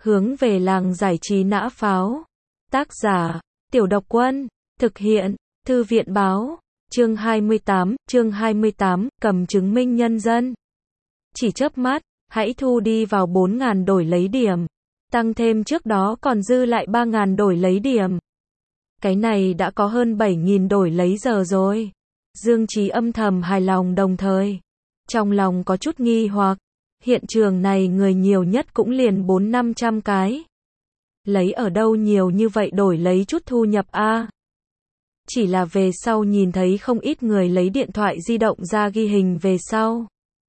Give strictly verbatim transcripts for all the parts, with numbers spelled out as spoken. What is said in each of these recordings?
Hướng về làng giải trí nã pháo. Tác giả, Tiểu Độc Quân. Thực hiện, Thư viện Báo. Chương hai mươi tám, chương hai mươi tám, cầm chứng minh nhân dân. Chỉ chớp mắt, hãy thu đi vào bốn nghìn đổi lấy điểm. Tăng thêm trước đó còn dư lại ba nghìn đổi lấy điểm. Cái này đã có hơn bảy nghìn đổi lấy giờ rồi. Dương Chí âm thầm hài lòng đồng thời. Trong lòng có chút nghi hoặc. Hiện trường này người nhiều nhất cũng liền bốn năm trăm cái. Lấy ở đâu nhiều như vậy đổi lấy chút thu nhập a? Chỉ là về sau nhìn thấy không ít người lấy điện thoại di động ra ghi hình về sau.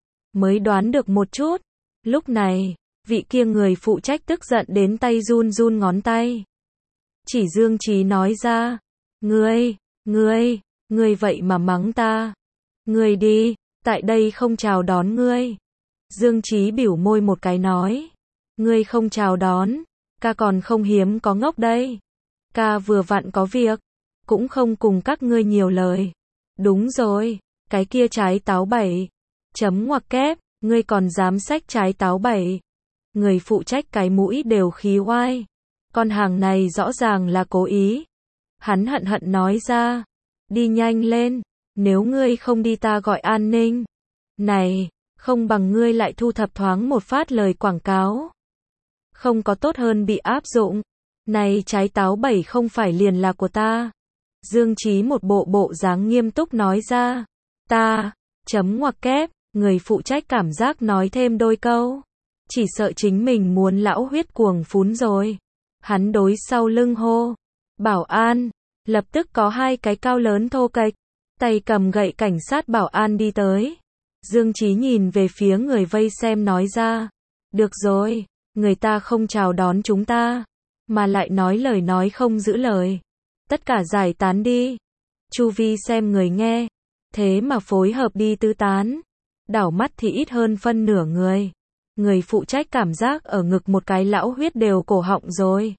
Mới đoán được một chút. Lúc này, vị kia người phụ trách tức giận đến tay run run ngón tay. Chỉ Dương Chí nói ra. Ngươi, ngươi, ngươi vậy mà mắng ta. Ngươi đi, tại đây không chào đón ngươi. Dương Chí biểu môi một cái nói. Ngươi không chào đón, ca còn không hiếm có ngốc đây. Ca vừa vặn có việc, cũng không cùng các ngươi nhiều lời. Đúng rồi, cái kia trái táo bảy. Chấm ngoặc kép, ngươi còn dám xách trái táo bảy. Người phụ trách cái mũi đều khí oai. Con hàng này rõ ràng là cố ý. Hắn hận hận nói ra. Đi nhanh lên, nếu ngươi không đi ta gọi an ninh. Này, không bằng ngươi lại thu thập thoáng một phát lời quảng cáo. Không có tốt hơn bị áp dụng. Này trái táo bảy không phải liền là của ta. Dương Chí một bộ bộ dáng nghiêm túc nói ra. Ta, chấm ngoặc kép, người phụ trách cảm giác nói thêm đôi câu. Chỉ sợ chính mình muốn lão huyết cuồng phún rồi. Hắn đối sau lưng hô. Bảo an, lập tức có hai cái cao lớn thô kệch, tay cầm gậy cảnh sát bảo an đi tới. Dương Chí nhìn về phía người vây xem nói ra. Được rồi, người ta không chào đón chúng ta, mà lại nói lời nói không giữ lời. Tất cả giải tán đi. Chu vi xem người nghe, thế mà phối hợp đi tứ tán. Đảo mắt thì ít hơn phân nửa người. Người phụ trách cảm giác ở ngực một cái lão huyết đều cổ họng rồi.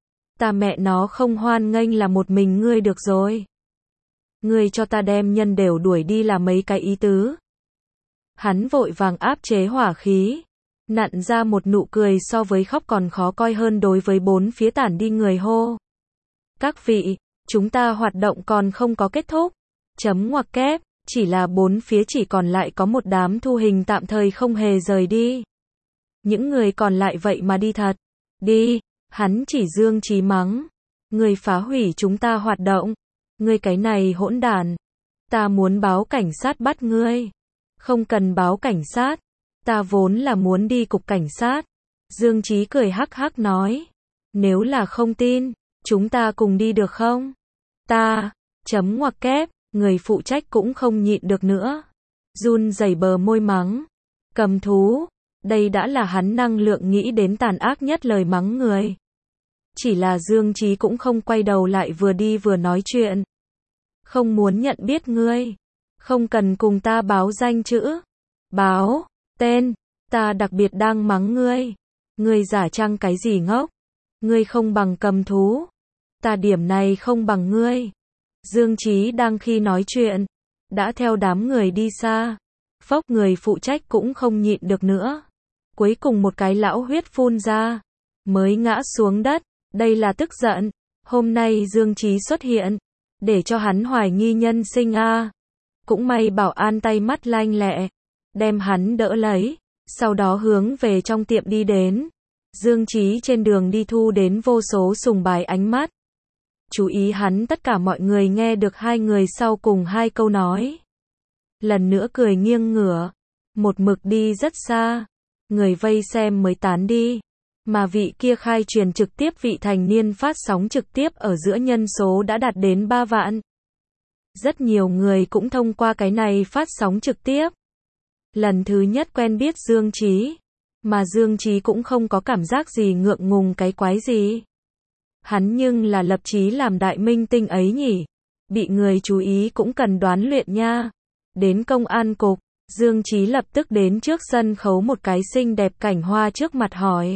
Ta mẹ nó không hoan nghênh là một mình ngươi được rồi. Ngươi cho ta đem nhân đều đuổi đi là mấy cái ý tứ. Hắn vội vàng áp chế hỏa khí, nặn ra một nụ cười so với khóc còn khó coi hơn đối với bốn phía tản đi người hô. Các vị, chúng ta hoạt động còn không có kết thúc. Chấm ngoặc kép, chỉ là bốn phía chỉ còn lại có một đám thu hình tạm thời không hề rời đi. Những người còn lại vậy mà đi thật. Đi, hắn chỉ Dương Chí mắng. Người phá hủy chúng ta hoạt động. Ngươi cái này hỗn đản. Ta muốn báo cảnh sát bắt ngươi. Không cần báo cảnh sát. Ta vốn là muốn đi cục cảnh sát. Dương Chí cười hắc hắc nói. Nếu là không tin, chúng ta cùng đi được không? Ta, chấm ngoặc kép, người phụ trách cũng không nhịn được nữa. Run rẩy bờ môi mắng. Cầm thú, đây đã là hắn năng lượng nghĩ đến tàn ác nhất lời mắng người. Chỉ là Dương Chí cũng không quay đầu lại vừa đi vừa nói chuyện. Không muốn nhận biết ngươi. Không cần cùng ta báo danh chữ. Báo, tên, ta đặc biệt đang mắng ngươi. Ngươi giả trăng cái gì ngốc. Ngươi không bằng cầm thú. Ta điểm này không bằng ngươi. Dương Chí đang khi nói chuyện, đã theo đám người đi xa. Phốc người phụ trách cũng không nhịn được nữa. Cuối cùng một cái lão huyết phun ra. Mới ngã xuống đất. Đây là tức giận. Hôm nay Dương Chí xuất hiện. Để cho hắn hoài nghi nhân sinh a. À. Cũng may bảo an tay mắt lanh lẹ. Đem hắn đỡ lấy. Sau đó hướng về trong tiệm đi đến. Dương Chí trên đường đi thu đến vô số sùng bái ánh mắt. Chú ý hắn tất cả mọi người nghe được hai người sau cùng hai câu nói. Lần nữa cười nghiêng ngửa. Một mực đi rất xa. Người vây xem mới tán đi. Mà vị kia khai truyền trực tiếp vị thành niên phát sóng trực tiếp ở giữa nhân số đã đạt đến ba vạn. Rất nhiều người cũng thông qua cái này phát sóng trực tiếp. Lần thứ nhất quen biết Dương Chí. Mà Dương Chí cũng không có cảm giác gì ngượng ngùng cái quái gì. Hắn nhưng là lập chí làm đại minh tinh ấy nhỉ. Bị người chú ý cũng cần đoán luyện nha. Đến công an cục, Dương Chí lập tức đến trước sân khấu một cái xinh đẹp cảnh hoa trước mặt hỏi.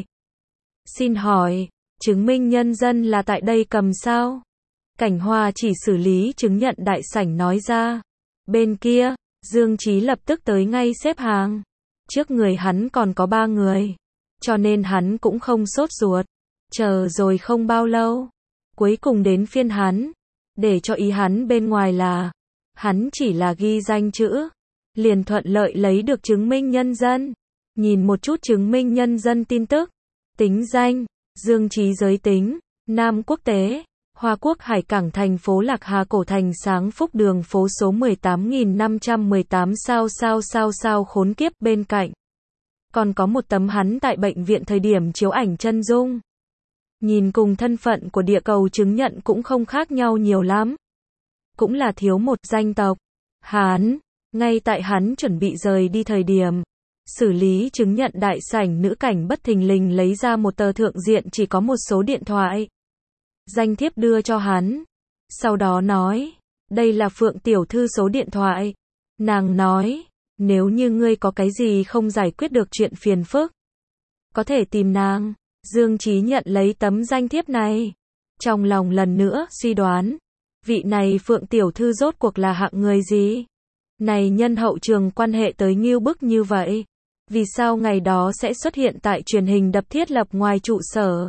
Xin hỏi, chứng minh nhân dân là tại đây cầm sao? Cảnh hoa chỉ xử lý chứng nhận đại sảnh nói ra. Bên kia, Dương Chí lập tức tới ngay xếp hàng. Trước người hắn còn có ba người. cho nên hắn cũng không sốt ruột. Chờ rồi không bao lâu, cuối cùng đến phiên hắn, để cho ý hắn bên ngoài là, hắn chỉ là ghi danh chữ, liền thuận lợi lấy được chứng minh nhân dân. Nhìn một chút chứng minh nhân dân tin tức, tính danh, Dương Chí giới tính, nam quốc tế, Hoa Quốc Hải Cảng thành phố Lạc Hà Cổ Thành Sáng Phúc đường phố số mười tám nghìn năm trăm mười tám sao sao sao sao khốn kiếp bên cạnh. Còn có một tấm hắn tại bệnh viện thời điểm chiếu ảnh chân dung. Nhìn cùng thân phận của địa cầu chứng nhận cũng không khác nhau nhiều lắm. Cũng là thiếu một danh tộc. Hắn, ngay tại hắn chuẩn bị rời đi thời điểm, xử lý chứng nhận đại sảnh nữ cảnh bất thình lình lấy ra một tờ thượng diện chỉ có một số điện thoại. Danh thiếp đưa cho hắn. Sau đó nói, đây là Phượng tiểu thư số điện thoại. Nàng nói, nếu như ngươi có cái gì không giải quyết được chuyện phiền phức, có thể tìm nàng. Dương Chí nhận lấy tấm danh thiếp này. Trong lòng lần nữa suy đoán, vị này Phượng tiểu thư rốt cuộc là hạng người gì? Này nhân hậu trường quan hệ tới ngưu bức như vậy. Vì sao ngày đó sẽ xuất hiện tại truyền hình đập thiết lập ngoài trụ sở?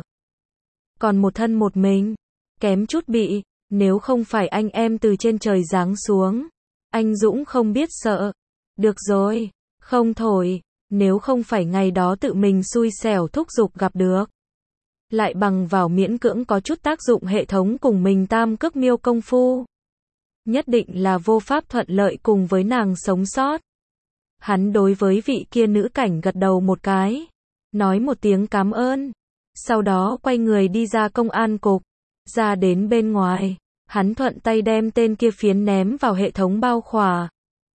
Còn một thân một mình, kém chút bị, nếu không phải anh em từ trên trời giáng xuống. Anh Dũng không biết sợ. Được rồi, không thổi, nếu không phải ngày đó tự mình xui xẻo thúc giục gặp được. Lại bằng vào miễn cưỡng có chút tác dụng hệ thống cùng mình tam cước miêu công phu. Nhất định là vô pháp thuận lợi cùng với nàng sống sót. Hắn đối với vị kia nữ cảnh gật đầu một cái, nói một tiếng cảm ơn. Sau đó quay người đi ra công an cục, ra đến bên ngoài, hắn thuận tay đem tên kia phiến ném vào hệ thống bao khỏa.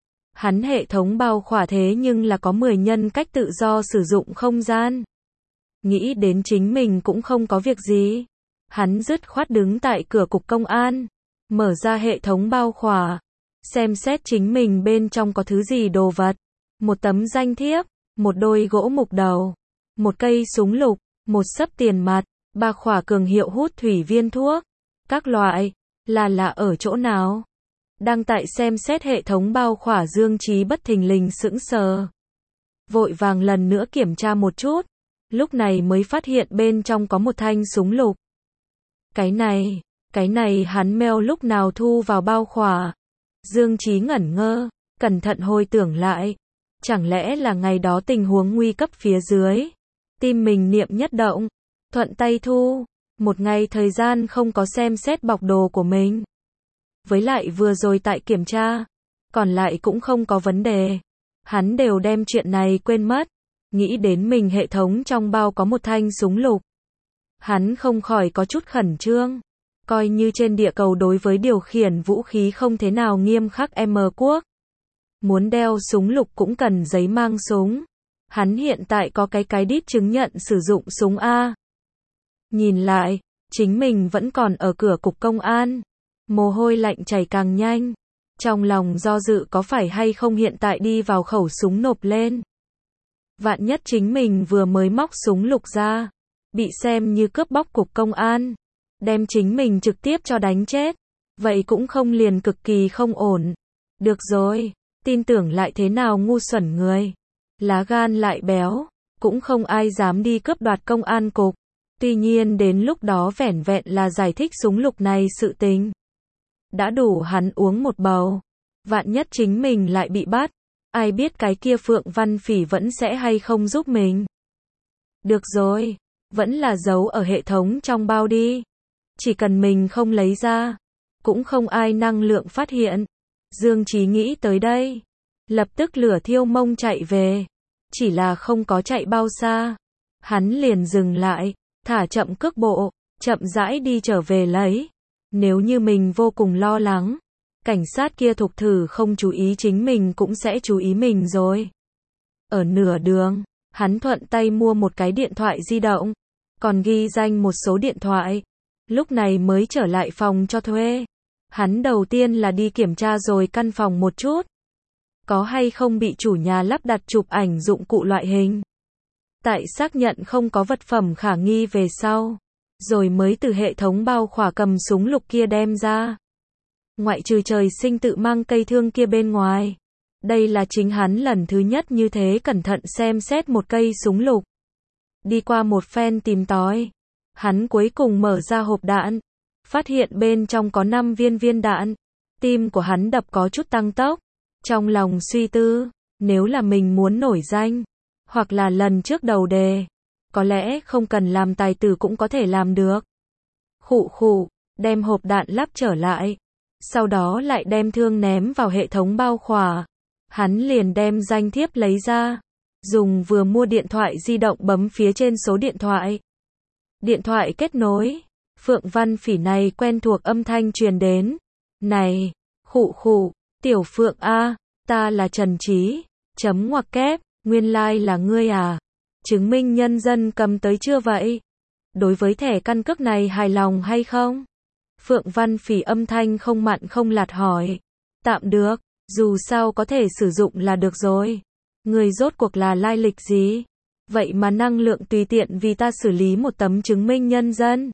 Hắn hệ thống bao khỏa thế nhưng là có mười nhân cách tự do sử dụng không gian. Nghĩ đến chính mình cũng không có việc gì. Hắn dứt khoát đứng tại cửa cục công an, mở ra hệ thống bao khỏa, xem xét chính mình bên trong có thứ gì đồ vật. Một tấm danh thiếp, một đôi gỗ mục đầu, một cây súng lục, một xấp tiền mặt, ba khỏa cường hiệu hút thủy viên thuốc, các loại, là là ở chỗ nào? Đang tại xem xét hệ thống bao khỏa Dương Chí bất thình lình sững sờ. Vội vàng lần nữa kiểm tra một chút, lúc này mới phát hiện bên trong có một thanh súng lục. Cái này, cái này hắn mail lúc nào thu vào bao khỏa? Dương Chí ngẩn ngơ, cẩn thận hồi tưởng lại. Chẳng lẽ là ngày đó tình huống nguy cấp phía dưới? Tim mình niệm nhất động, thuận tay thu, một ngày thời gian không có xem xét bọc đồ của mình. Với lại vừa rồi tại kiểm tra, còn lại cũng không có vấn đề. Hắn đều đem chuyện này quên mất, nghĩ đến mình hệ thống trong bao có một thanh súng lục. Hắn không khỏi có chút khẩn trương, coi như trên địa cầu đối với điều khiển vũ khí không thế nào nghiêm khắc M quốc. Muốn đeo súng lục cũng cần giấy mang súng. Hắn hiện tại có cái cái đít chứng nhận sử dụng súng A. Nhìn lại, chính mình vẫn còn ở cửa cục công an. Mồ hôi lạnh chảy càng nhanh. Trong lòng do dự có phải hay không hiện tại đi vào khẩu súng nộp lên. Vạn nhất chính mình vừa mới móc súng lục ra, bị xem như cướp bóc cục công an, đem chính mình trực tiếp cho đánh chết. Vậy cũng không liền cực kỳ không ổn. Được rồi, tin tưởng lại thế nào ngu xuẩn người. Lá gan lại béo, cũng không ai dám đi cướp đoạt công an cục. Tuy nhiên đến lúc đó vẻn vẹn là giải thích súng lục này sự tình. Đã đủ hắn uống một bầu. Vạn nhất chính mình lại bị bắt. Ai biết cái kia Phượng Văn Phỉ vẫn sẽ hay không giúp mình. Được rồi, vẫn là giấu ở hệ thống trong bao đi. Chỉ cần mình không lấy ra, cũng không ai năng lượng phát hiện. Dương Chí nghĩ tới đây, lập tức lửa thiêu mông chạy về. Chỉ là không có chạy bao xa, hắn liền dừng lại, thả chậm cước bộ, chậm rãi đi trở về lấy. Nếu như mình vô cùng lo lắng, cảnh sát kia thục thử không chú ý chính mình cũng sẽ chú ý mình rồi. Ở nửa đường, hắn thuận tay mua một cái điện thoại di động, còn ghi danh một số điện thoại. Lúc này mới trở lại phòng cho thuê. Hắn đầu tiên là đi kiểm tra rồi căn phòng một chút. Có hay không bị chủ nhà lắp đặt chụp ảnh dụng cụ loại hình. Tại xác nhận không có vật phẩm khả nghi về sau, rồi mới từ hệ thống bao khỏa cầm súng lục kia đem ra. Ngoại trừ trời sinh tự mang cây thương kia bên ngoài, đây là chính hắn lần thứ nhất như thế cẩn thận xem xét một cây súng lục. Đi qua một phen tìm tòi, hắn cuối cùng mở ra hộp đạn, phát hiện bên trong có năm viên viên đạn. Tim của hắn đập có chút tăng tốc, trong lòng suy tư, nếu là mình muốn nổi danh, hoặc là lần trước đầu đề, có lẽ không cần làm tài tử cũng có thể làm được. Khụ khụ, đem hộp đạn lắp trở lại, sau đó lại đem thương ném vào hệ thống bao khỏa. Hắn liền đem danh thiếp lấy ra, dùng vừa mua điện thoại di động bấm phía trên số điện thoại. Điện thoại kết nối, Phượng Văn Phỉ này quen thuộc âm thanh truyền đến. Này, khụ khụ, tiểu Phượng A, ta là Trần Trí, chấm ngoặc kép, nguyên lai like là ngươi à? Chứng minh nhân dân cầm tới chưa vậy? Đối với thẻ căn cước này hài lòng hay không? Phượng Văn Phỉ âm thanh không mặn không lạt hỏi. Tạm được, dù sao có thể sử dụng là được rồi. Người rốt cuộc là lai lịch gì? Vậy mà năng lượng tùy tiện vì ta xử lý một tấm chứng minh nhân dân.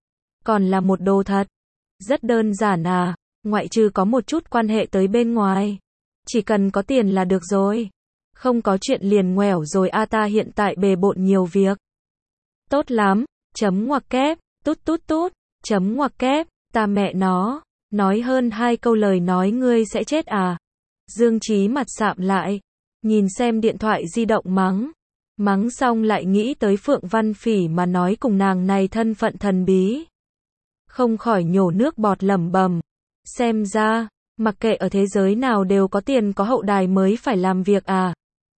Còn là một đồ thật. Rất đơn giản à, ngoại trừ có một chút quan hệ tới bên ngoài. Chỉ cần có tiền là được rồi. Không có chuyện liền ngoẻo rồi a, ta hiện tại bề bộn nhiều việc. Tốt lắm, chấm ngoặc kép, tút tút tút, chấm ngoặc kép, ta mẹ nó, nói hơn hai câu lời nói ngươi sẽ chết à. Dương Trí mặt sạm lại, nhìn xem điện thoại di động mắng. Mắng xong lại nghĩ tới Phượng Văn Phỉ mà nói cùng nàng này thân phận thần bí. Không khỏi nhổ nước bọt lẩm bẩm. Xem ra, mặc kệ ở thế giới nào đều có tiền có hậu đài mới phải làm việc à.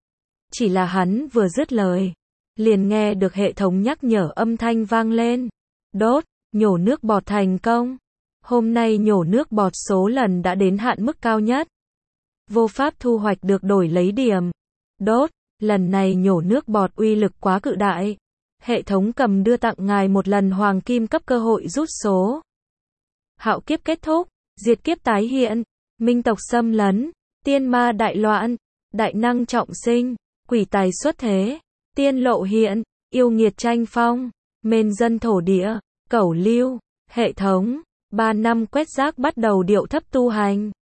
Chỉ là hắn vừa dứt lời, liền nghe được hệ thống nhắc nhở âm thanh vang lên. Đốt, nhổ nước bọt thành công. Hôm nay nhổ nước bọt số lần đã đến hạn mức cao nhất. Vô pháp thu hoạch được đổi lấy điểm. Đốt, lần này nhổ nước bọt uy lực quá cự đại. Hệ thống cầm đưa tặng ngài một lần hoàng kim cấp cơ hội rút số. Hạo kiếp kết thúc, diệt kiếp tái hiện, minh tộc xâm lấn, tiên ma đại loạn, đại năng trọng sinh, quỷ tài xuất thế, tiên lộ hiện, yêu nghiệt tranh phong, mên dân thổ địa, cẩu lưu, hệ thống, ba năm quét rác bắt đầu điệu thấp tu hành.